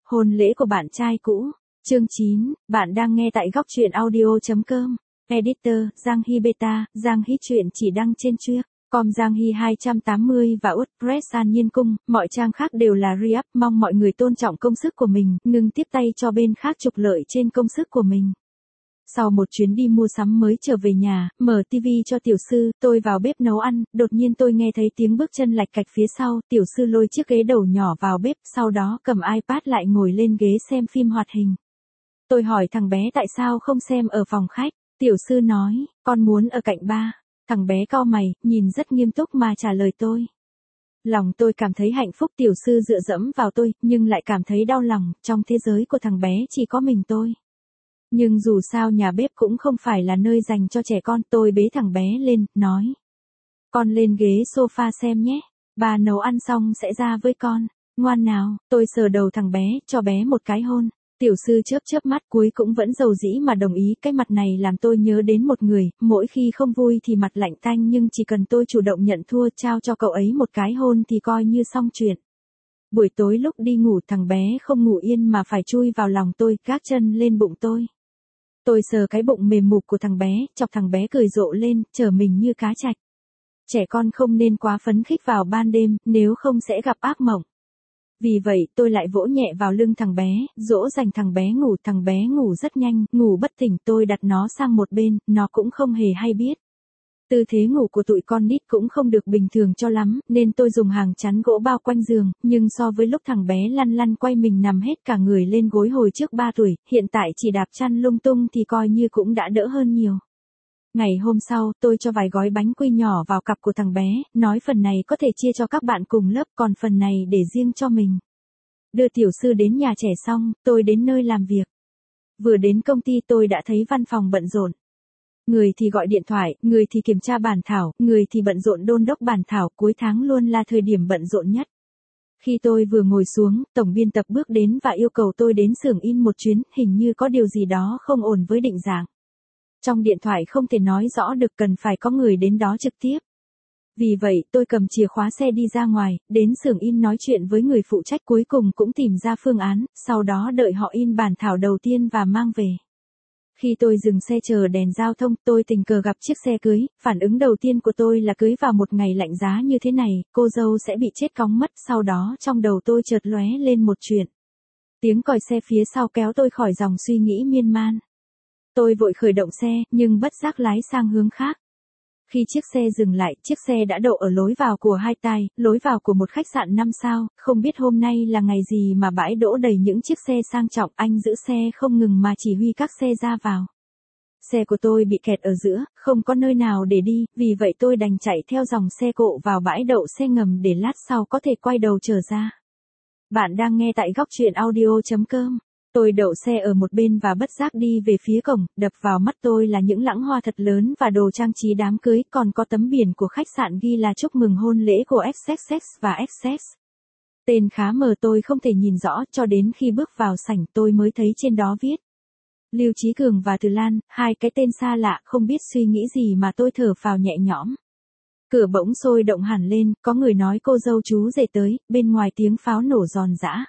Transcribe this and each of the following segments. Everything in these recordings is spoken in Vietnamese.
Hôn lễ của bạn trai cũ. Chương 9, bạn đang nghe tại góc truyện audio.com. Editor, Giang Hy Beta, Giang Hy truyện chỉ đăng trên com Giang Hy 280 và WordPress An Nhiên Cung, mọi trang khác đều là re-up, mong mọi người tôn trọng công sức của mình, ngừng tiếp tay cho bên khác trục lợi trên công sức của mình. Sau một chuyến đi mua sắm mới trở về nhà, mở tivi cho tiểu sư, tôi vào bếp nấu ăn, đột nhiên tôi nghe thấy tiếng bước chân lạch cạch phía sau, tiểu sư lôi chiếc ghế đầu nhỏ vào bếp, sau đó cầm iPad lại ngồi lên ghế xem phim hoạt hình. Tôi hỏi thằng bé tại sao không xem ở phòng khách, tiểu sư nói, con muốn ở cạnh ba. Thằng bé cau mày, nhìn rất nghiêm túc mà trả lời tôi. Lòng tôi cảm thấy hạnh phúc, tiểu sư dựa dẫm vào tôi, nhưng lại cảm thấy đau lòng, trong thế giới của thằng bé chỉ có mình tôi. Nhưng dù sao nhà bếp cũng không phải là nơi dành cho trẻ con, tôi bế thằng bé lên, nói. Con lên ghế sofa xem nhé, bà nấu ăn xong sẽ ra với con, ngoan nào, tôi sờ đầu thằng bé, cho bé một cái hôn. Tiểu sư chớp chớp mắt cuối cũng vẫn dầu dĩ mà đồng ý, cái mặt này làm tôi nhớ đến một người, mỗi khi không vui thì mặt lạnh tanh nhưng chỉ cần tôi chủ động nhận thua trao cho cậu ấy một cái hôn thì coi như xong chuyện. Buổi tối lúc đi ngủ thằng bé không ngủ yên mà phải chui vào lòng tôi, gác chân lên bụng tôi. Tôi sờ cái bụng mềm mục của thằng bé, chọc thằng bé cười rộ lên, trở mình như cá trạch. Trẻ con không nên quá phấn khích vào ban đêm, nếu không sẽ gặp ác mộng. Vì vậy tôi lại vỗ nhẹ vào lưng thằng bé, dỗ dành thằng bé ngủ rất nhanh, ngủ bất tỉnh tôi đặt nó sang một bên, nó cũng không hề hay biết. Tư thế ngủ của tụi con nít cũng không được bình thường cho lắm, nên tôi dùng hàng chắn gỗ bao quanh giường, nhưng so với lúc thằng bé lăn lăn quay mình nằm hết cả người lên gối hồi trước 3 tuổi, hiện tại chỉ đạp chăn lung tung thì coi như cũng đã đỡ hơn nhiều. Ngày hôm sau, tôi cho vài gói bánh quy nhỏ vào cặp của thằng bé, nói phần này có thể chia cho các bạn cùng lớp, còn phần này để riêng cho mình. Đưa tiểu sư đến nhà trẻ xong, tôi đến nơi làm việc. Vừa đến công ty tôi đã thấy văn phòng bận rộn. Người thì gọi điện thoại, người thì kiểm tra bản thảo, người thì bận rộn đôn đốc bản thảo, cuối tháng luôn là thời điểm bận rộn nhất. Khi tôi vừa ngồi xuống, tổng biên tập bước đến và yêu cầu tôi đến xưởng in một chuyến, hình như có điều gì đó không ổn với định dạng. Trong điện thoại không thể nói rõ được, cần phải có người đến đó trực tiếp. Vì vậy tôi cầm chìa khóa xe đi ra ngoài, đến xưởng in nói chuyện với người phụ trách, cuối cùng cũng tìm ra phương án, sau đó đợi họ in bản thảo đầu tiên và mang về. Khi tôi dừng xe chờ đèn giao thông, tôi tình cờ gặp chiếc xe cưới, phản ứng đầu tiên của tôi là cưới vào một ngày lạnh giá như thế này, cô dâu sẽ bị chết cóng mất, sau đó trong đầu tôi chợt lóe lên một chuyện. Tiếng còi xe phía sau kéo tôi khỏi dòng suy nghĩ miên man. Tôi vội khởi động xe, nhưng bất giác lái sang hướng khác. Khi chiếc xe dừng lại, chiếc xe đã đậu ở lối vào của hai tai, lối vào của một khách sạn 5 sao, không biết hôm nay là ngày gì mà bãi đỗ đầy những chiếc xe sang trọng, anh giữ xe không ngừng mà chỉ huy các xe ra vào. Xe của tôi bị kẹt ở giữa, không có nơi nào để đi, vì vậy tôi đành chạy theo dòng xe cộ vào bãi đậu xe ngầm để lát sau có thể quay đầu trở ra. Bạn đang nghe tại góc truyện audio.com. Tôi đậu xe ở một bên và bất giác đi về phía cổng, đập vào mắt tôi là những lẵng hoa thật lớn và đồ trang trí đám cưới, còn có tấm biển của khách sạn ghi là chúc mừng hôn lễ của XXX và XS. Tên khá mờ tôi không thể nhìn rõ, cho đến khi bước vào sảnh tôi mới thấy trên đó viết Lưu Chí Cường và Từ Lan, hai cái tên xa lạ, không biết suy nghĩ gì mà tôi thở phào nhẹ nhõm. Cửa bỗng sôi động hẳn lên, có người nói cô dâu chú rể tới, bên ngoài tiếng pháo nổ giòn giã.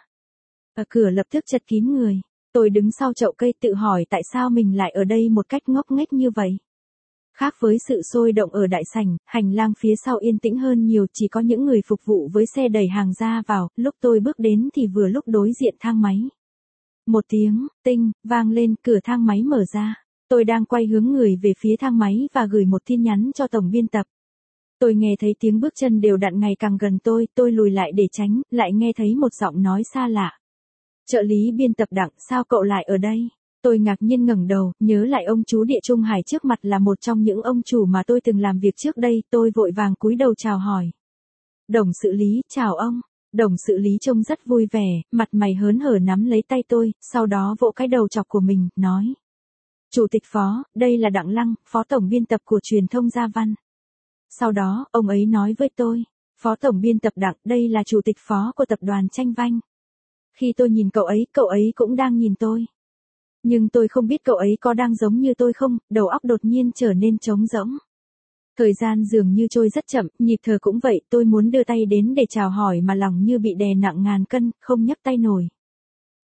Ở cửa lập tức chật kín người. Tôi đứng sau chậu cây tự hỏi tại sao mình lại ở đây một cách ngốc nghếch như vậy. Khác với sự sôi động ở đại sảnh, hành lang phía sau yên tĩnh hơn nhiều, chỉ có những người phục vụ với xe đẩy hàng ra vào, lúc tôi bước đến thì vừa lúc đối diện thang máy. Một tiếng, tinh, vang lên, cửa thang máy mở ra. Tôi đang quay hướng người về phía thang máy và gửi một tin nhắn cho tổng biên tập. Tôi nghe thấy tiếng bước chân đều đặn ngày càng gần tôi lùi lại để tránh, lại nghe thấy một giọng nói xa lạ. Trợ lý biên tập Đặng, sao cậu lại ở đây? Tôi ngạc nhiên ngẩng đầu, nhớ lại ông chú Địa Trung Hải trước mặt là một trong những ông chủ mà tôi từng làm việc trước đây, tôi vội vàng cúi đầu chào hỏi. Đồng xử lý, chào ông. Đồng xử lý trông rất vui vẻ, mặt mày hớn hở nắm lấy tay tôi, sau đó vỗ cái đầu chọc của mình, nói. Chủ tịch Phó, đây là Đặng Lăng, Phó Tổng biên tập của truyền thông Gia Văn. Sau đó, ông ấy nói với tôi, Phó Tổng biên tập Đặng, đây là Chủ tịch Phó của tập đoàn Tranh Vanh. Khi tôi nhìn cậu ấy cũng đang nhìn tôi. Nhưng tôi không biết cậu ấy có đang giống như tôi không, đầu óc đột nhiên trở nên trống rỗng. Thời gian dường như trôi rất chậm, nhịp thở cũng vậy, tôi muốn đưa tay đến để chào hỏi mà lòng như bị đè nặng ngàn cân, không nhấc tay nổi.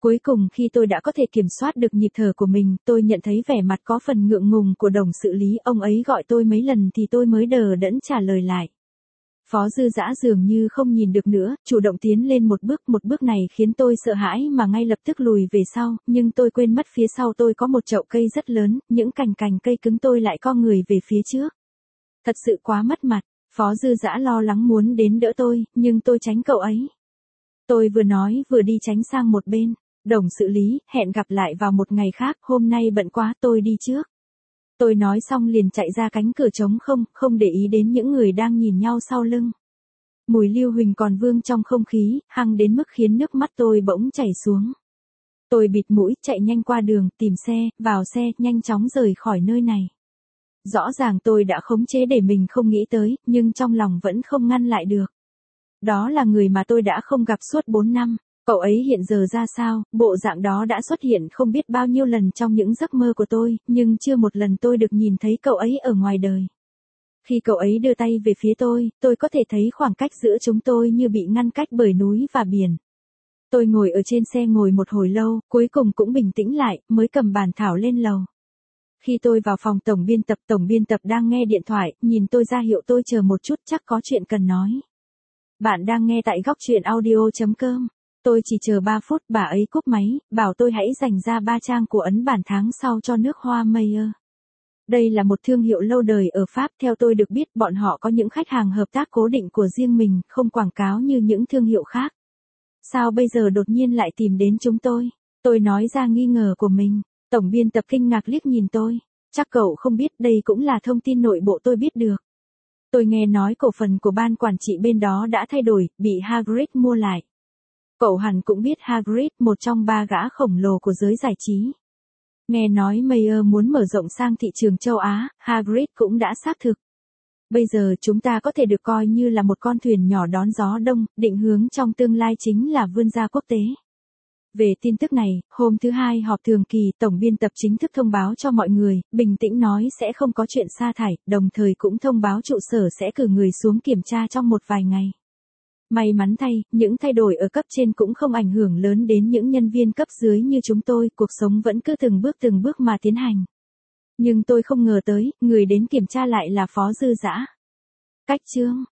Cuối cùng khi tôi đã có thể kiểm soát được nhịp thở của mình, tôi nhận thấy vẻ mặt có phần ngượng ngùng của đồng xử lý, ông ấy gọi tôi mấy lần thì tôi mới đờ đẫn trả lời lại. Phó Dư Dã dường như không nhìn được nữa, chủ động tiến lên một bước này khiến tôi sợ hãi mà ngay lập tức lùi về sau, nhưng tôi quên mất phía sau tôi có một chậu cây rất lớn, những cành cây cứng tôi lại co người về phía trước. Thật sự quá mất mặt, Phó Dư Dã lo lắng muốn đến đỡ tôi, nhưng tôi tránh cậu ấy. Tôi vừa nói vừa đi tránh sang một bên. Đồng xử lý, hẹn gặp lại vào một ngày khác, hôm nay bận quá tôi đi trước. Tôi nói xong liền chạy ra cánh cửa trống không để ý đến những người đang nhìn nhau sau lưng. Mùi lưu huỳnh còn vương trong không khí, hăng đến mức khiến nước mắt tôi bỗng chảy xuống. Tôi bịt mũi, chạy nhanh qua đường, tìm xe, vào xe, nhanh chóng rời khỏi nơi này. Rõ ràng tôi đã khống chế để mình không nghĩ tới, nhưng trong lòng vẫn không ngăn lại được. Đó là người mà tôi đã không gặp suốt 4 năm. Cậu ấy hiện giờ ra sao, bộ dạng đó đã xuất hiện không biết bao nhiêu lần trong những giấc mơ của tôi, nhưng chưa một lần tôi được nhìn thấy cậu ấy ở ngoài đời. Khi cậu ấy đưa tay về phía tôi có thể thấy khoảng cách giữa chúng tôi như bị ngăn cách bởi núi và biển. Tôi ngồi ở trên xe ngồi một hồi lâu, cuối cùng cũng bình tĩnh lại, mới cầm bản thảo lên lầu. Khi tôi vào phòng tổng biên tập đang nghe điện thoại, nhìn tôi ra hiệu tôi chờ một chút, chắc có chuyện cần nói. Bạn đang nghe tại góc truyện audio.com. Tôi chỉ chờ 3 phút, bà ấy cúp máy, bảo tôi hãy dành ra 3 trang của ấn bản tháng sau cho nước hoa Mayer. Đây là một thương hiệu lâu đời ở Pháp, theo tôi được biết bọn họ có những khách hàng hợp tác cố định của riêng mình, không quảng cáo như những thương hiệu khác. Sao bây giờ đột nhiên lại tìm đến chúng tôi? Tôi nói ra nghi ngờ của mình. Tổng biên tập kinh ngạc liếc nhìn tôi. Chắc cậu không biết, đây cũng là thông tin nội bộ tôi biết được. Tôi nghe nói cổ phần của ban quản trị bên đó đã thay đổi, bị Hagrid mua lại. Cậu hẳn cũng biết Hagrid, một trong 3 gã khổng lồ của giới giải trí. Nghe nói Mayer muốn mở rộng sang thị trường châu Á, Hagrid cũng đã xác thực. Bây giờ chúng ta có thể được coi như là một con thuyền nhỏ đón gió đông, định hướng trong tương lai chính là vươn ra quốc tế. Về tin tức này, hôm thứ Hai họp thường kỳ, tổng biên tập chính thức thông báo cho mọi người, bình tĩnh nói sẽ không có chuyện sa thải, đồng thời cũng thông báo trụ sở sẽ cử người xuống kiểm tra trong một vài ngày. May mắn thay, những thay đổi ở cấp trên cũng không ảnh hưởng lớn đến những nhân viên cấp dưới như chúng tôi, cuộc sống vẫn cứ từng bước mà tiến hành. Nhưng tôi không ngờ tới, người đến kiểm tra lại là Phó Dư Dã. Cách chương